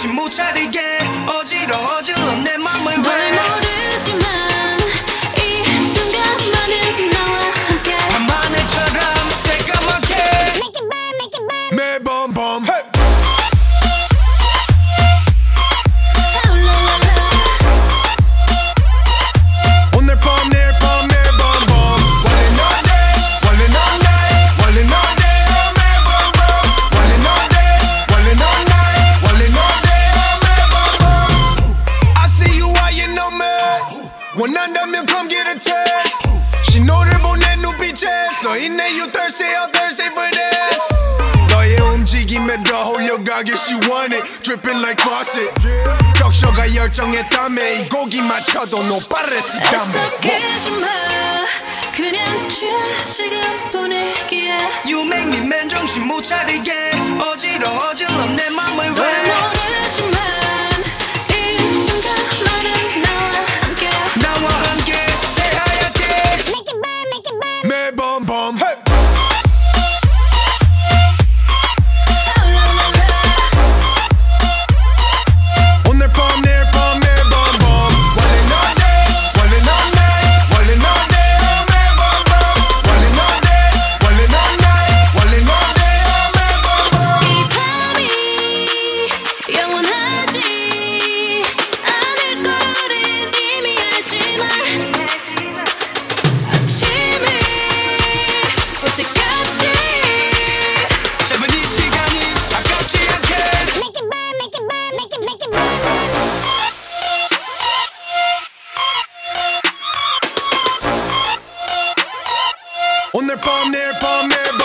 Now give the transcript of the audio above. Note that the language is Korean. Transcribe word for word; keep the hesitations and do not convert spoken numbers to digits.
정신 못 차리게 어지러워질러 내 맘을 왜 널 모르지만 이 순간만은 나와 함께 밤하늘처럼 새까맣게 Make it burn, make it burn 매번 밤 hey. 타올라라라 오늘 밤 내일 밤 매번 밤 원래 넌데 원래 넌데 원래 넌데 매번 밤 원래 넌데 원래 넌데 원래 넌데 매번 밤 I see you I know me 원한다면 come get a taste 신호를 보내 눈빛에 써있네 you thirsty I'm thirsty for this 너의 움직임에 더 홀려가길 she want it dripping like faucet 적셔가 열정에 땀에 이 고기 맞춰도 no pares y 애석해지마 그냥 취해 지금 분위기에 You make me man 정신 못 차리게 어지러워질러 내 맘을 널 왜 모르지만 이 순간만은 나와 함께 나와 함께 새하얗게 Make it burn, make it burn 매번 밤 hey. 타올라라라 오늘 밤 내일 밤 매번 밤 원래 넌데 원래 넌데 원래 넌데 매번 밤 원래 넌데 원래 넌데 원래 넌데 매번 밤 이 밤이 영원하지 않을 걸 우린 이미 알지만 아침이 올 때까지 짧은 이 시간이 아깝지 않게 Make it burn, make it burn, make it, make it burn 오늘 밤 내일 밤 매번